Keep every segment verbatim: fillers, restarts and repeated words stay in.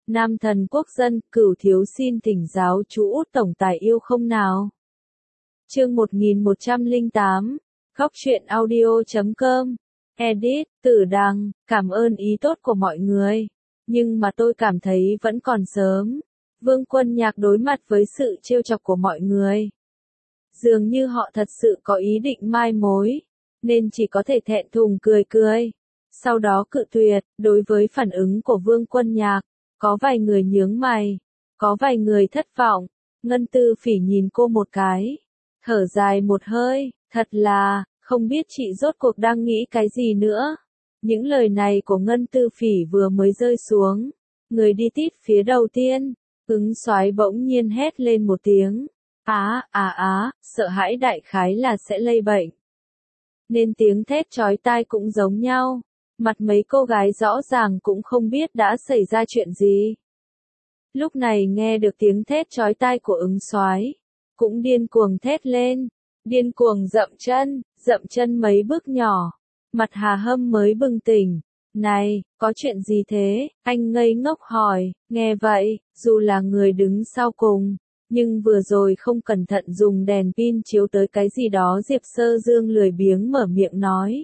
Nam thần quốc dân, Cửu thiếu xin thỉnh giáo chú Út tổng tài yêu không nào. Chương một nghìn một trăm lẻ tám, Góc truyện audio chấm com, edit, Tử Đằng, cảm ơn ý tốt của mọi người. Nhưng mà tôi cảm thấy vẫn còn sớm. Vương Quân Nhạc đối mặt với sự trêu chọc của mọi người. Dường như họ thật sự có ý định mai mối, nên chỉ có thể thẹn thùng cười cười. Sau đó cự tuyệt, đối với phản ứng của Vương Quân Nhạc, có vài người nhướng mày, có vài người thất vọng. Ngân Tư Phỉ nhìn cô một cái, thở dài một hơi, thật là, không biết chị rốt cuộc đang nghĩ cái gì nữa. Những lời này của Ngân Tư Phỉ vừa mới rơi xuống, người đi tít phía đầu tiên, Ứng Soái bỗng nhiên hét lên một tiếng. Á, à á, sợ hãi đại khái là sẽ lây bệnh. Nên tiếng thét chói tai cũng giống nhau. Mặt mấy cô gái rõ ràng cũng không biết đã xảy ra chuyện gì. Lúc này nghe được tiếng thét chói tai của Ứng Soái, cũng điên cuồng thét lên, điên cuồng dậm chân, dậm chân mấy bước nhỏ. Mặt Hà Hâm mới bừng tỉnh. Này, có chuyện gì thế? Anh ngây ngốc hỏi. Nghe vậy, dù là người đứng sau cùng, nhưng vừa rồi không cẩn thận dùng đèn pin chiếu tới cái gì đó, Diệp Sơ Dương lười biếng mở miệng nói.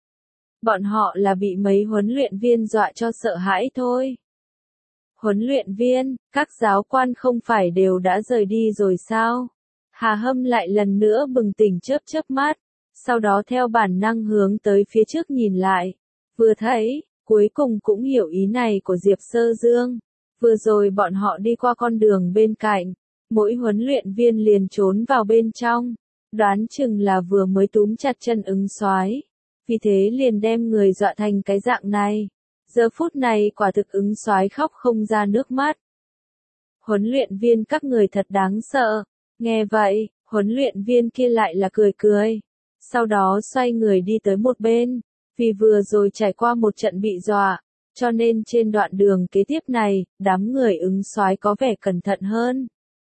Bọn họ là bị mấy huấn luyện viên dọa cho sợ hãi thôi. Huấn luyện viên, các giáo quan không phải đều đã rời đi rồi sao? Hà Hâm lại lần nữa bừng tỉnh chớp chớp mắt, sau đó theo bản năng hướng tới phía trước nhìn lại. Vừa thấy, cuối cùng cũng hiểu ý này của Diệp Sơ Dương. Vừa rồi bọn họ đi qua con đường bên cạnh, mỗi huấn luyện viên liền trốn vào bên trong, đoán chừng là vừa mới túm chặt chân Ứng Soái, vì thế liền đem người dọa thành cái dạng này. Giờ phút này quả thực Ứng Soái khóc không ra nước mắt. Huấn luyện viên các người thật đáng sợ. Nghe vậy, huấn luyện viên kia lại là cười cười, sau đó xoay người đi tới một bên. Vì vừa rồi trải qua một trận bị dọa, cho nên trên đoạn đường kế tiếp này, đám người Ứng Soái có vẻ cẩn thận hơn.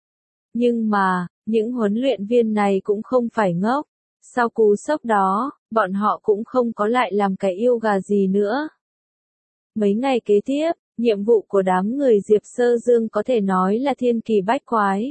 Nhưng mà, những huấn luyện viên này cũng không phải ngốc. Sau cú sốc đó, bọn họ cũng không có lại làm cái yêu gà gì nữa. Mấy ngày kế tiếp, nhiệm vụ của đám người Diệp Sơ Dương có thể nói là thiên kỳ bách quái.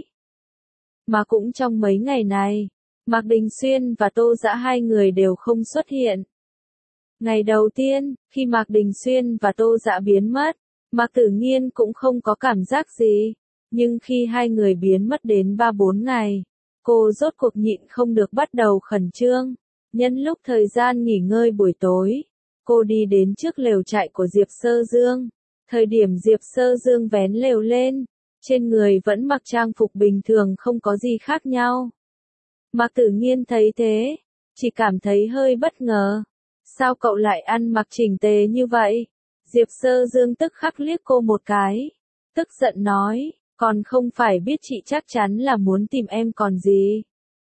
Mà cũng trong mấy ngày này, Mạc Đình Xuyên và Tô Dã hai người đều không xuất hiện. Ngày đầu tiên, khi Mạc Đình Xuyên và Tô Dã biến mất, Mạc Tử Nghiên cũng không có cảm giác gì. Nhưng khi hai người biến mất đến ba bốn ngày, cô rốt cuộc nhịn không được bắt đầu khẩn trương. Nhân lúc thời gian nghỉ ngơi buổi tối, cô đi đến trước lều trại của Diệp Sơ Dương. Thời điểm Diệp Sơ Dương vén lều lên, trên người vẫn mặc trang phục bình thường không có gì khác nhau. Mạc Tử Nghiên thấy thế, chỉ cảm thấy hơi bất ngờ. Sao cậu lại ăn mặc chỉnh tề như vậy? Diệp Sơ Dương tức khắc liếc cô một cái, tức giận nói, còn không phải biết chị chắc chắn là muốn tìm em còn gì.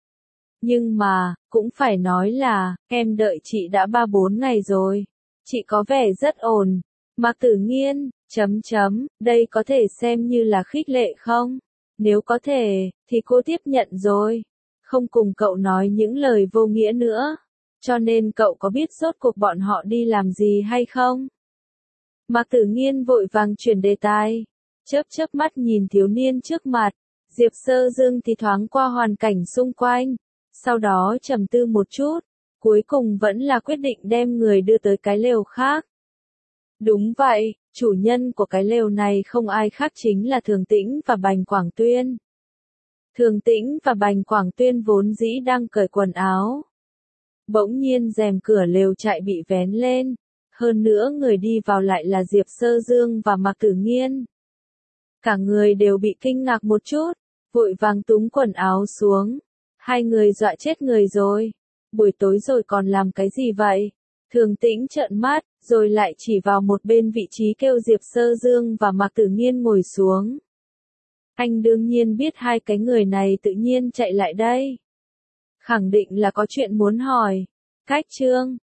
Nhưng mà, cũng phải nói là, em đợi chị đã ba bốn ngày rồi. Chị có vẻ rất ổn. Mạc Tử Nghiên, chấm chấm, đây có thể xem như là khích lệ không? Nếu có thể, thì cô tiếp nhận rồi. Không cùng cậu nói những lời vô nghĩa nữa. Cho nên cậu có biết rốt cuộc bọn họ đi làm gì hay không? Mạc Tử Nghiên vội vàng chuyển đề tài, chớp chớp mắt nhìn thiếu niên trước mặt. Diệp Sơ Dương thì thoáng qua hoàn cảnh xung quanh, sau đó trầm tư một chút, cuối cùng vẫn là quyết định đem người đưa tới cái lều khác. Đúng vậy, chủ nhân của cái lều này không ai khác chính là Thường Tĩnh và Bành Quảng Tuyên. Thường Tĩnh và Bành Quảng Tuyên vốn dĩ đang cởi quần áo. Bỗng nhiên rèm cửa lều trại bị vén lên, hơn nữa người đi vào lại là Diệp Sơ Dương và Mạc Tử Nghiên. Cả người đều bị kinh ngạc một chút, vội vàng túm quần áo xuống. Hai người dọa chết người rồi. Buổi tối rồi còn làm cái gì vậy? Thường Tĩnh trợn mắt, rồi lại chỉ vào một bên vị trí kêu Diệp Sơ Dương và Mạc Tử Nghiên ngồi xuống. Anh đương nhiên biết hai cái người này tự nhiên chạy lại đây. Khẳng định là có chuyện muốn hỏi. Cách trương,